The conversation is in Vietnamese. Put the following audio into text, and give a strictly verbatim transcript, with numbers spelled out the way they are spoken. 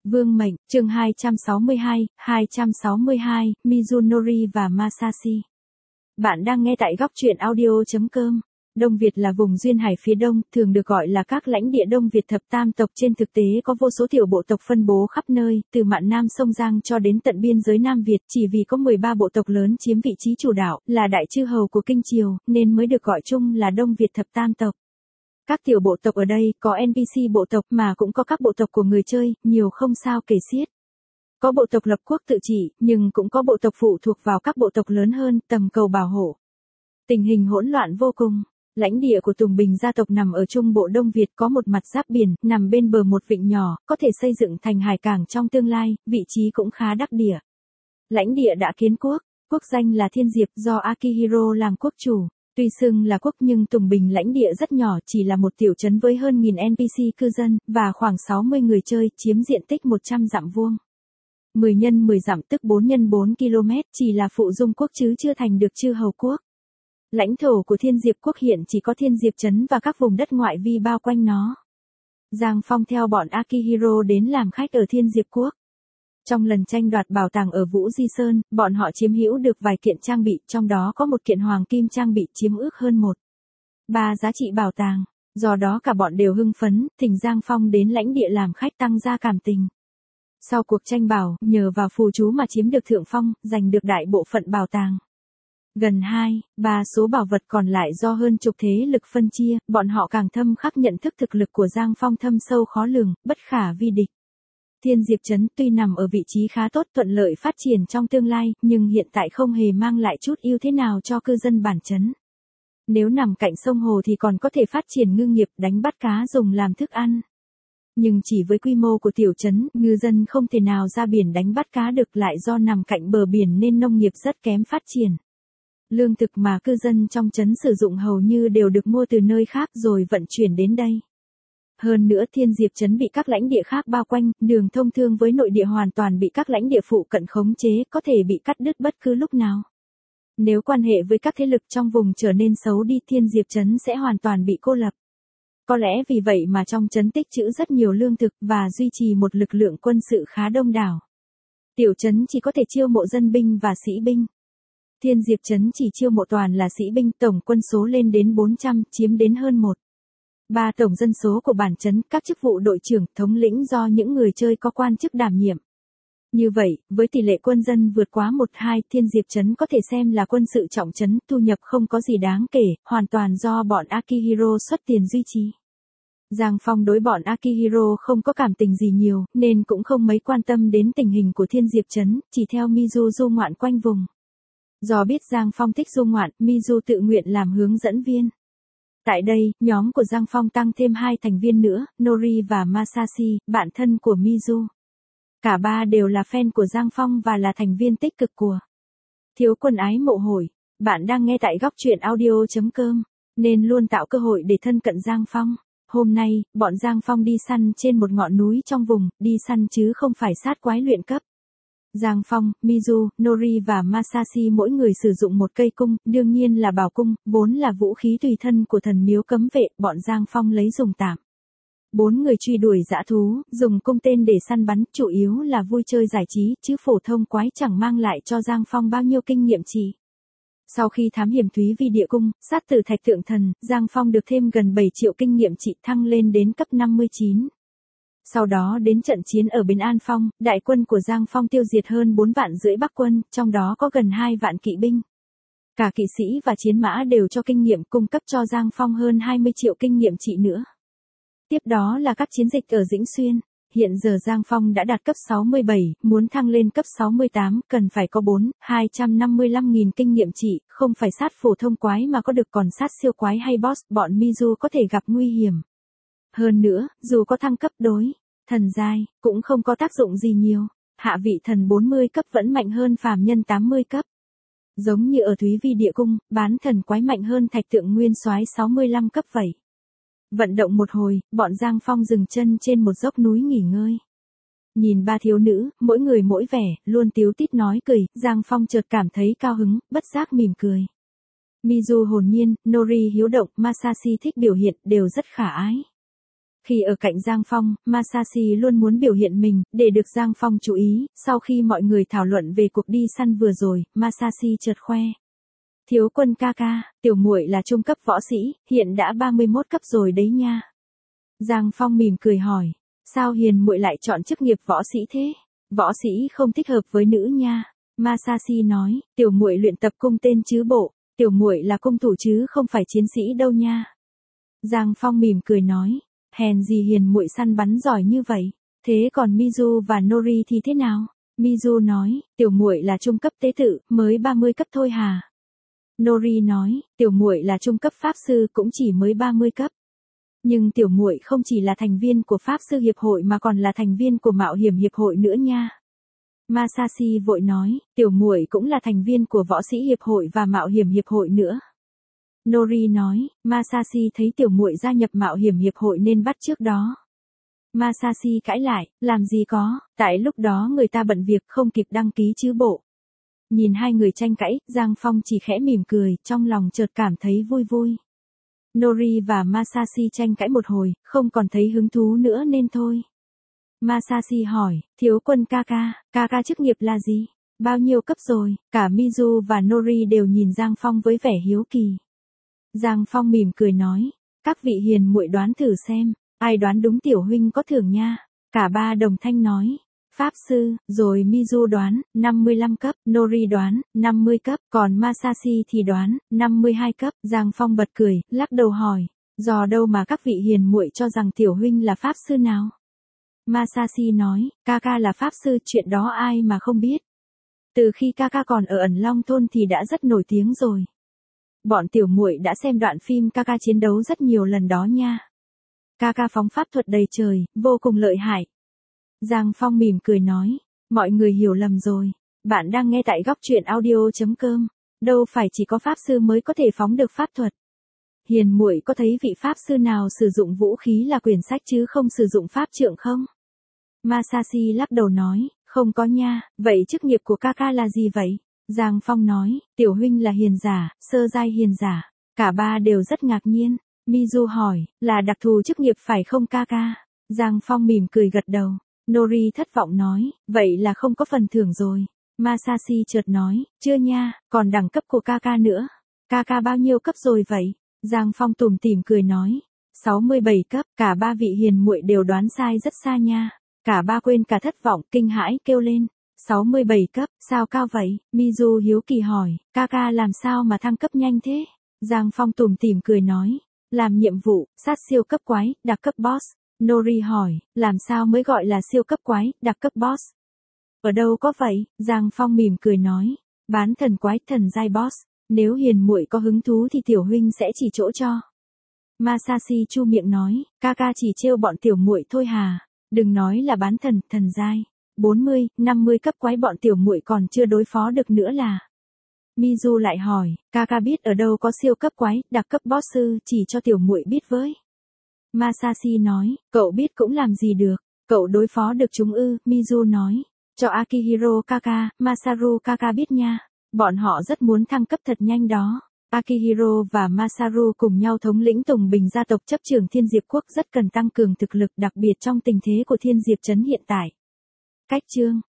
Vương mệnh, chương hai trăm sáu mươi hai, hai trăm sáu mươi hai, Mizunori và Masashi. Bạn đang nghe tại góc truyện audio chấm com. Đông Việt là vùng duyên hải phía đông, thường được gọi là các lãnh địa Đông Việt thập tam tộc. Trên thực tế có vô số tiểu bộ tộc phân bố khắp nơi, từ mạn Nam sông Giang cho đến tận biên giới Nam Việt. Chỉ vì có mười ba bộ tộc lớn chiếm vị trí chủ đạo, là đại chư hầu của Kinh Triều, nên mới được gọi chung là Đông Việt thập tam tộc. Các tiểu bộ tộc ở đây có en pê xê bộ tộc mà cũng có các bộ tộc của người chơi, nhiều không sao kể xiết. Có bộ tộc lập quốc tự trị, nhưng cũng có bộ tộc phụ thuộc vào các bộ tộc lớn hơn, tầm cầu bảo hộ. Tình hình hỗn loạn vô cùng. Lãnh địa của Tùng Bình gia tộc nằm ở trung bộ Đông Việt, có một mặt giáp biển, nằm bên bờ một vịnh nhỏ, có thể xây dựng thành hải cảng trong tương lai, vị trí cũng khá đắc địa. Lãnh địa đã kiến quốc, quốc danh là Thiên Diệp, do Akihiro làm quốc chủ. Tuy xưng là quốc nhưng Tùng Bình lãnh địa rất nhỏ, chỉ là một tiểu trấn với hơn nghìn en pê xê cư dân, và khoảng sáu mươi người chơi, chiếm diện tích một trăm dặm vuông. mười nhân mười dặm tức bốn nhân bốn ki lô mét, chỉ là phụ dung quốc chứ chưa thành được chư hầu quốc. Lãnh thổ của Thiên Diệp quốc hiện chỉ có Thiên Diệp trấn và các vùng đất ngoại vi bao quanh nó. Giang Phong theo bọn Akihiro đến làm khách ở Thiên Diệp quốc. Trong lần tranh đoạt bảo tàng ở Vũ Di Sơn, bọn họ chiếm hữu được vài kiện trang bị, trong đó có một kiện hoàng kim trang bị chiếm ước hơn một ba giá trị bảo tàng. Do đó cả bọn đều hưng phấn, thỉnh Giang Phong đến lãnh địa làm khách tăng gia cảm tình. Sau cuộc tranh bảo, nhờ vào phù chú mà chiếm được thượng phong, giành được đại bộ phận bảo tàng. Gần hai, ba số bảo vật còn lại do hơn chục thế lực phân chia, bọn họ càng thâm khắc nhận thức thực lực của Giang Phong thâm sâu khó lường, bất khả vi địch. Thiên Diệp trấn tuy nằm ở vị trí khá tốt, thuận lợi phát triển trong tương lai, nhưng hiện tại không hề mang lại chút ưu thế nào cho cư dân bản trấn. Nếu nằm cạnh sông hồ thì còn có thể phát triển ngư nghiệp, đánh bắt cá dùng làm thức ăn. Nhưng chỉ với quy mô của tiểu trấn, ngư dân không thể nào ra biển đánh bắt cá được, lại do nằm cạnh bờ biển nên nông nghiệp rất kém phát triển. Lương thực mà cư dân trong trấn sử dụng hầu như đều được mua từ nơi khác rồi vận chuyển đến đây. Hơn nữa Thiên Diệp trấn bị các lãnh địa khác bao quanh, đường thông thương với nội địa hoàn toàn bị các lãnh địa phụ cận khống chế, có thể bị cắt đứt bất cứ lúc nào. Nếu quan hệ với các thế lực trong vùng trở nên xấu đi, Thiên Diệp trấn sẽ hoàn toàn bị cô lập. Có lẽ vì vậy mà trong trấn tích trữ rất nhiều lương thực và duy trì một lực lượng quân sự khá đông đảo. Tiểu trấn chỉ có thể chiêu mộ dân binh và sĩ binh. Thiên Diệp trấn chỉ chiêu mộ toàn là sĩ binh, tổng quân số lên đến bốn trăm, chiếm đến hơn một ba tổng dân số của bản trấn, các chức vụ đội trưởng, thống lĩnh do những người chơi có quan chức đảm nhiệm. Như vậy, với tỷ lệ quân dân vượt quá một hai, Thiên Diệp trấn có thể xem là quân sự trọng trấn, thu nhập không có gì đáng kể, hoàn toàn do bọn Akihiro xuất tiền duy trì. Giang Phong đối bọn Akihiro không có cảm tình gì nhiều, nên cũng không mấy quan tâm đến tình hình của Thiên Diệp trấn, chỉ theo Mizu du ngoạn quanh vùng. Do biết Giang Phong thích du ngoạn, Mizu tự nguyện làm hướng dẫn viên. Tại đây, nhóm của Giang Phong tăng thêm hai thành viên nữa, Nori và Masashi, bạn thân của Mizu. Cả ba đều là fan của Giang Phong và là thành viên tích cực của Thiếu Quân Ái Mộ Hồi. Bạn đang nghe tại góc truyện audio chấm com, nên luôn tạo cơ hội để thân cận Giang Phong. Hôm nay, bọn Giang Phong đi săn trên một ngọn núi trong vùng, đi săn chứ không phải sát quái luyện cấp. Giang Phong, Mizu, Nori và Masashi mỗi người sử dụng một cây cung, đương nhiên là bảo cung, vốn là vũ khí tùy thân của thần miếu cấm vệ, bọn Giang Phong lấy dùng tạm. Bốn người truy đuổi dã thú, dùng cung tên để săn bắn, chủ yếu là vui chơi giải trí, chứ phổ thông quái chẳng mang lại cho Giang Phong bao nhiêu kinh nghiệm chỉ. Sau khi thám hiểm Thúy Vi địa cung, sát tử thạch tượng thần, Giang Phong được thêm gần bảy triệu kinh nghiệm trị, thăng lên đến cấp năm mươi chín. Sau đó đến trận chiến ở Bến An Phong, đại quân của Giang Phong tiêu diệt hơn bốn vạn rưỡi Bắc quân, trong đó có gần hai vạn kỵ binh. Cả kỵ sĩ và chiến mã đều cho kinh nghiệm, cung cấp cho Giang Phong hơn hai mươi triệu kinh nghiệm trị nữa. Tiếp đó là các chiến dịch ở Dĩnh Xuyên. Hiện giờ Giang Phong đã đạt cấp sáu mươi bảy, muốn thăng lên cấp sáu mươi tám, cần phải có bốn, hai trăm năm mươi lăm nghìn kinh nghiệm trị, không phải sát phổ thông quái mà có được còn sát siêu quái hay boss, bọn Mizu có thể gặp nguy hiểm. Hơn nữa, dù có thăng cấp đối thần giai, cũng không có tác dụng gì nhiều. Hạ vị thần bốn mươi cấp vẫn mạnh hơn phàm nhân tám mươi cấp. Giống như ở Thúy Vi địa cung, bán thần quái mạnh hơn thạch tượng nguyên soái sáu mươi lăm cấp vậy. Vận động một hồi, bọn Giang Phong dừng chân trên một dốc núi nghỉ ngơi. Nhìn ba thiếu nữ, mỗi người mỗi vẻ, luôn tíu tít nói cười, Giang Phong chợt cảm thấy cao hứng, bất giác mỉm cười. Mizu hồn nhiên, Nori hiếu động, Masashi thích biểu hiện, đều rất khả ái. Khi ở cạnh Giang Phong, Masashi luôn muốn biểu hiện mình, để được Giang Phong chú ý. Sau khi mọi người thảo luận về cuộc đi săn vừa rồi, Masashi chợt khoe. Thiếu Quân ca ca, tiểu muội là trung cấp võ sĩ, hiện đã ba mươi mốt cấp rồi đấy nha. Giang Phong mỉm cười hỏi, sao hiền muội lại chọn chức nghiệp võ sĩ thế? Võ sĩ không thích hợp với nữ nha. Masashi nói, tiểu muội luyện tập cung tên chứ bộ, tiểu muội là cung thủ chứ không phải chiến sĩ đâu nha. Giang Phong mỉm cười nói, hèn gì hiền muội săn bắn giỏi như vậy. Thế còn Mizu và Nori thì thế nào? Mizu nói, tiểu muội là trung cấp tế tự, mới ba mươi cấp thôi hà. Nori nói, tiểu muội là trung cấp pháp sư cũng chỉ mới ba mươi cấp. Nhưng tiểu muội không chỉ là thành viên của pháp sư hiệp hội mà còn là thành viên của mạo hiểm hiệp hội nữa nha. Masashi vội nói, tiểu muội cũng là thành viên của võ sĩ hiệp hội và mạo hiểm hiệp hội nữa. Nori nói, Masashi thấy tiểu muội gia nhập mạo hiểm hiệp hội nên bắt trước đó. Masashi cãi lại, làm gì có, tại lúc đó người ta bận việc không kịp đăng ký chứ bộ. Nhìn hai người tranh cãi, Giang Phong chỉ khẽ mỉm cười, trong lòng chợt cảm thấy vui vui. Nori và Masashi tranh cãi một hồi, không còn thấy hứng thú nữa nên thôi. Masashi hỏi, Thiếu Quân ca ca, ca ca chức nghiệp là gì? Bao nhiêu cấp rồi? Cả Mizu và Nori đều nhìn Giang Phong với vẻ hiếu kỳ. Giang Phong mỉm cười nói, các vị hiền muội đoán thử xem, ai đoán đúng tiểu huynh có thưởng nha. Cả ba đồng thanh nói, pháp sư, rồi Mizu đoán, năm mươi lăm cấp, Nori đoán, năm mươi cấp, còn Masashi thì đoán, năm mươi hai cấp. Giang Phong bật cười, lắc đầu hỏi, dò đâu mà các vị hiền muội cho rằng tiểu huynh là pháp sư nào? Masashi nói, ca ca là pháp sư, chuyện đó ai mà không biết. Từ khi ca ca còn ở ẩn Long thôn thì đã rất nổi tiếng rồi. Bọn tiểu muội đã xem đoạn phim ca ca chiến đấu rất nhiều lần đó nha. Ca ca phóng pháp thuật đầy trời, vô cùng lợi hại. Giang Phong mỉm cười nói, mọi người hiểu lầm rồi. Bạn đang nghe tại góc truyện audio chấm com. Đâu phải chỉ có pháp sư mới có thể phóng được pháp thuật. Hiền muội có thấy vị pháp sư nào sử dụng vũ khí là quyển sách chứ không sử dụng pháp trượng không? Masashi lắc đầu nói, không có nha, vậy chức nghiệp của ca ca là gì vậy? Giang Phong nói, tiểu huynh là hiền giả, sơ giai hiền giả. Cả ba đều rất ngạc nhiên. Mizu hỏi, là đặc thù chức nghiệp phải không ca ca? Giang Phong mỉm cười gật đầu. Nori thất vọng nói, vậy là không có phần thưởng rồi. Masashi chợt nói, chưa nha, còn đẳng cấp của ca ca nữa. Ca ca bao nhiêu cấp rồi vậy? Giang Phong tủm tỉm cười nói, sáu mươi bảy cấp, cả ba vị hiền muội đều đoán sai rất xa nha. Cả ba quên cả thất vọng, kinh hãi kêu lên, sáu mươi bảy cấp, sao cao vậy? Mizu hiếu kỳ hỏi, ca ca làm sao mà thăng cấp nhanh thế? Giang Phong tủm tỉm cười nói, làm nhiệm vụ, sát siêu cấp quái, đặc cấp boss. Nori hỏi, làm sao mới gọi là siêu cấp quái, đặc cấp boss? Ở đâu có vậy? Giang Phong mỉm cười nói, bán thần quái, thần giai boss. Nếu hiền muội có hứng thú thì tiểu huynh sẽ chỉ chỗ cho. Masashi chu miệng nói, ca ca chỉ trêu bọn tiểu muội thôi hà. Đừng nói là bán thần, thần giai. bốn mươi, năm mươi cấp quái bọn tiểu muội còn chưa đối phó được nữa là. Mizu lại hỏi, ca ca biết ở đâu có siêu cấp quái, đặc cấp boss sư, chỉ cho tiểu muội biết với. Masashi nói, cậu biết cũng làm gì được, cậu đối phó được chúng ư? Mizu nói, cho Akihiro Kaka, Masaru Kaka biết nha, bọn họ rất muốn thăng cấp thật nhanh đó. Akihiro và Masaru cùng nhau thống lĩnh Tùng Bình gia tộc chấp trưởng Thiên Diệp Quốc rất cần tăng cường thực lực đặc biệt trong tình thế của Thiên Diệp Trấn hiện tại. Cách chương